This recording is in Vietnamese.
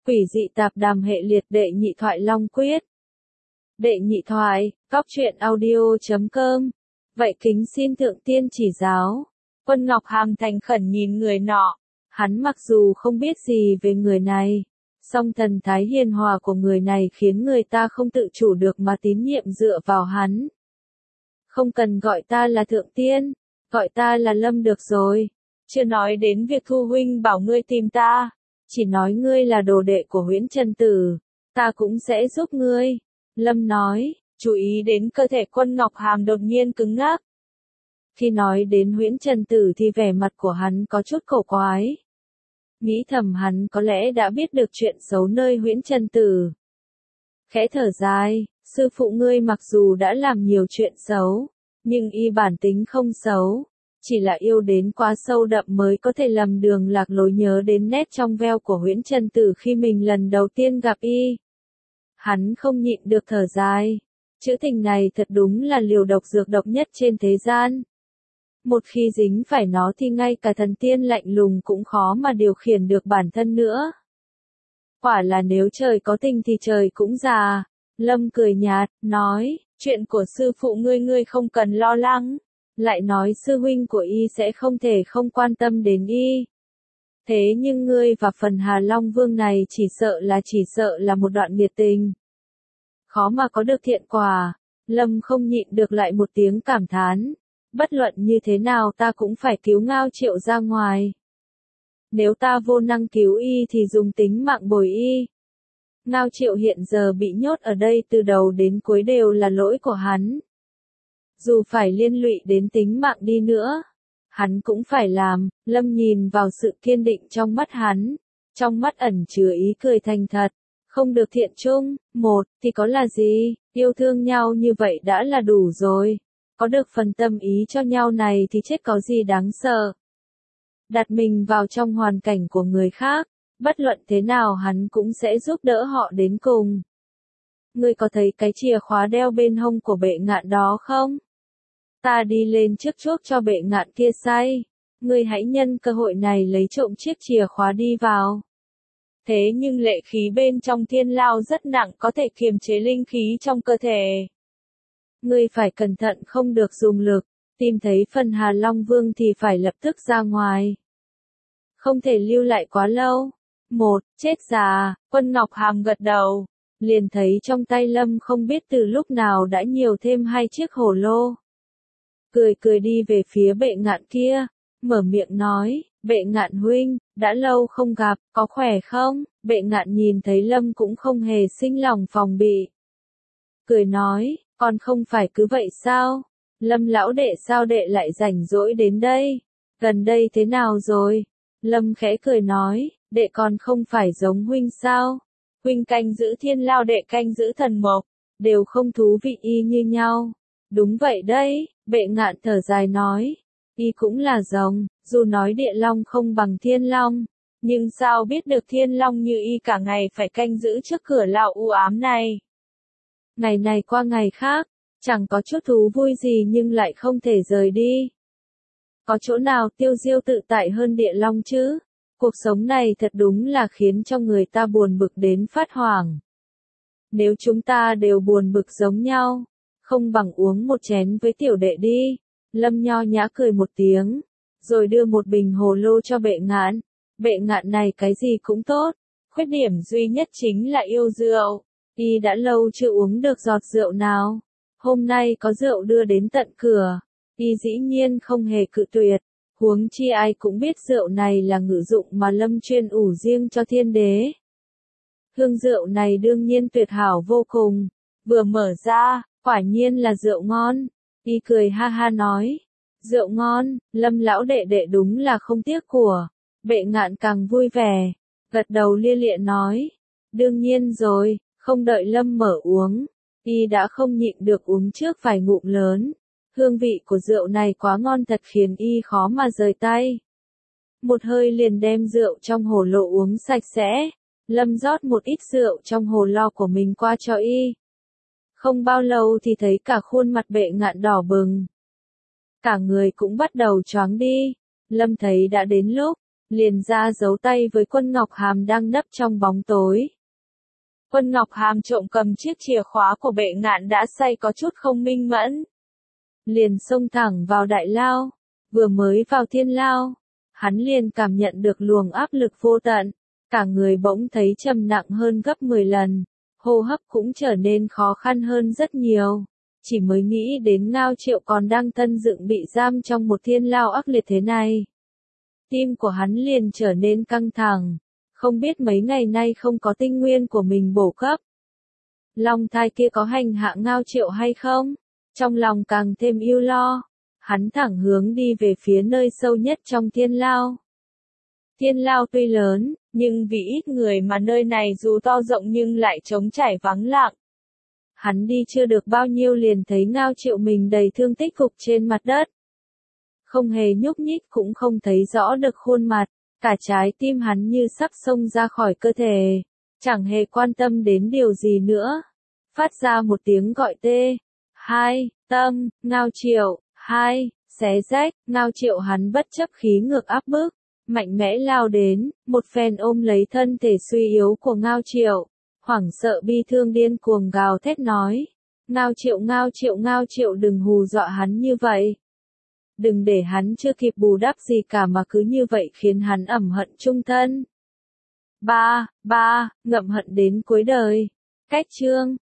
Quỷ dị tạp đàm hệ liệt đệ nhị thoại Long Quyết. Đệ nhị thoại, cóc truyện audio.com. Vậy kính xin thượng tiên chỉ giáo. Quân Ngọc Hàm thành khẩn nhìn người nọ. Hắn mặc dù không biết gì về người này, song thần thái hiền hòa của người này khiến người ta không tự chủ được mà tín nhiệm dựa vào hắn. Không cần gọi ta là thượng tiên, gọi ta là Lâm được rồi. Chưa nói đến việc Thu huynh bảo ngươi tìm ta, chỉ nói ngươi là đồ đệ của Huyễn Trần Tử, ta cũng sẽ giúp ngươi. Lâm nói, chú ý đến cơ thể Quân Ngọc Hàm đột nhiên cứng ngắc. Khi nói đến Huyễn Trần Tử thì vẻ mặt của hắn có chút cổ quái. Nghĩ thầm hắn có lẽ đã biết được chuyện xấu nơi Huyễn Trần Tử. Khẽ thở dài, sư phụ ngươi mặc dù đã làm nhiều chuyện xấu, nhưng y bản tính không xấu, chỉ là yêu đến quá sâu đậm mới có thể lầm đường lạc lối nhớ đến nét trong veo của Huyễn Trần Tử khi mình lần đầu tiên gặp y. Hắn không nhịn được thở dài, chữ tình này thật đúng là liều độc dược độc nhất trên thế gian. Một khi dính phải nó thì ngay cả thần tiên lạnh lùng cũng khó mà điều khiển được bản thân nữa. Quả là nếu trời có tình thì trời cũng già. Lâm cười nhạt, nói, chuyện của sư phụ ngươi không cần lo lắng. Lại nói sư huynh của y sẽ không thể không quan tâm đến y. Thế nhưng ngươi và phần Hà Long Vương này chỉ sợ là một đoạn nghiệt tình. Khó mà có được thiện quả. Lâm không nhịn được lại một tiếng cảm thán. Bất luận như thế nào ta cũng phải cứu Ngao Triệu ra ngoài. Nếu ta vô năng cứu y thì dùng tính mạng bồi y. Ngao Triệu hiện giờ bị nhốt ở đây từ đầu đến cuối đều là lỗi của hắn. Dù phải liên lụy đến tính mạng đi nữa, hắn cũng phải làm. Lâm nhìn vào sự kiên định trong mắt hắn, trong mắt ẩn chứa ý cười thành thật. Không được thiện chung, một, thì có là gì, yêu thương nhau như vậy đã là đủ rồi. Có được phần tâm ý cho nhau này thì chết có gì đáng sợ. Đặt mình vào trong hoàn cảnh của người khác, bất luận thế nào hắn cũng sẽ giúp đỡ họ đến cùng. Ngươi có thấy cái chìa khóa đeo bên hông của bệ ngạn đó không? Ta đi lên trước chuốc cho bệ ngạn kia say. Ngươi hãy nhân cơ hội này lấy trộm chiếc chìa khóa đi vào. Thế nhưng lệ khí bên trong thiên lao rất nặng, có thể kiềm chế linh khí trong cơ thể. Ngươi phải cẩn thận không được dùng lực, tìm thấy phần Hà Long Vương thì phải lập tức ra ngoài. Không thể lưu lại quá lâu. Một, chết già, Quân Ngọc Hàm gật đầu, liền thấy trong tay Lâm không biết từ lúc nào đã nhiều thêm 2 chiếc hồ lô. Cười đi về phía bệ ngạn kia, mở miệng nói, bệ ngạn huynh, đã lâu không gặp, có khỏe không? Bệ ngạn nhìn thấy Lâm cũng không hề sinh lòng phòng bị. Cười nói, còn không phải cứ vậy sao? Lâm lão đệ sao đệ lại rảnh rỗi đến đây? Gần đây thế nào rồi? Lâm khẽ cười nói, đệ còn không phải giống huynh sao? Huynh canh giữ thiên lao, đệ canh giữ thần mộc, đều không thú vị y như nhau. Đúng vậy đấy, bệ ngạn thở dài nói, y cũng là rồng, dù nói địa long không bằng thiên long, nhưng sao biết được thiên long như y cả ngày phải canh giữ trước cửa lao u ám này. Ngày này qua ngày khác, chẳng có chút thú vui gì nhưng lại không thể rời đi. Có chỗ nào tiêu diêu tự tại hơn địa long chứ? Cuộc sống này thật đúng là khiến cho người ta buồn bực đến phát hoảng. Nếu chúng ta đều buồn bực giống nhau, không bằng uống một chén với tiểu đệ đi. Lâm nho nhã cười một tiếng, rồi đưa một bình hồ lô cho bệ ngạn. Bệ ngạn này cái gì cũng tốt, khuyết điểm duy nhất chính là yêu rượu. Y đã lâu chưa uống được giọt rượu nào. Hôm nay có rượu đưa đến tận cửa, y dĩ nhiên không hề cự tuyệt. Huống chi ai cũng biết rượu này là ngự dụng mà Lâm chuyên ủ riêng cho thiên đế. Hương rượu này đương nhiên tuyệt hảo vô cùng. Vừa mở ra, quả nhiên là rượu ngon. Y cười ha ha nói, rượu ngon, Lâm lão đệ đệ đúng là không tiếc của. Bệ ngạn càng vui vẻ, gật đầu lia lịa nói, đương nhiên rồi. Không đợi Lâm mở uống, y đã không nhịn được uống trước vài ngụm lớn. Hương vị của rượu này quá ngon thật khiến y khó mà rời tay. Một hơi liền đem rượu trong hồ lô uống sạch sẽ. Lâm rót một ít rượu trong hồ lo của mình qua cho y. Không bao lâu thì thấy cả khuôn mặt bệ ngạn đỏ bừng. Cả người cũng bắt đầu choáng đi. Lâm thấy đã đến lúc liền ra giấu tay với Quân Ngọc Hàm đang nấp trong bóng tối. Quân Ngọc Hàm trộm cầm chiếc chìa khóa của Bệ Ngạn đã say có chút không minh mẫn. Liền xông thẳng vào đại lao, vừa mới vào thiên lao, hắn liền cảm nhận được luồng áp lực vô tận, cả người bỗng thấy trầm nặng hơn gấp 10 lần, hô hấp cũng trở nên khó khăn hơn rất nhiều. Chỉ mới nghĩ đến Ngao Triệu còn đang tân dựng bị giam trong một thiên lao ác liệt thế này. Tim của hắn liền trở nên căng thẳng, không biết mấy ngày nay không có tinh nguyên của mình bổ cấp. Long thai kia có hành hạ Ngao Triệu hay không? Trong lòng càng thêm ưu lo, hắn thẳng hướng đi về phía nơi sâu nhất trong thiên lao. Thiên lao tuy lớn, nhưng vì ít người mà nơi này dù to rộng nhưng lại trống trải vắng lặng. Hắn đi chưa được bao nhiêu liền thấy Ngao Triệu mình đầy thương tích gục trên mặt đất. Không hề nhúc nhích cũng không thấy rõ được khuôn mặt, cả trái tim hắn như sắp xông ra khỏi cơ thể, chẳng hề quan tâm đến điều gì nữa. Phát ra một tiếng gọi tê, hai, tâm, Ngao Triệu, hai, xé rách, Ngao Triệu hắn bất chấp khí ngược áp bức, mạnh mẽ lao đến, một phen ôm lấy thân thể suy yếu của Ngao Triệu, hoảng sợ bi thương điên cuồng gào thét nói, Ngao Triệu Ngao Triệu Ngao Triệu đừng hù dọa hắn như vậy. Đừng để hắn chưa kịp bù đắp gì cả mà cứ như vậy khiến hắn ẩm hận chung thân. Ngậm hận đến cuối đời. Cách chương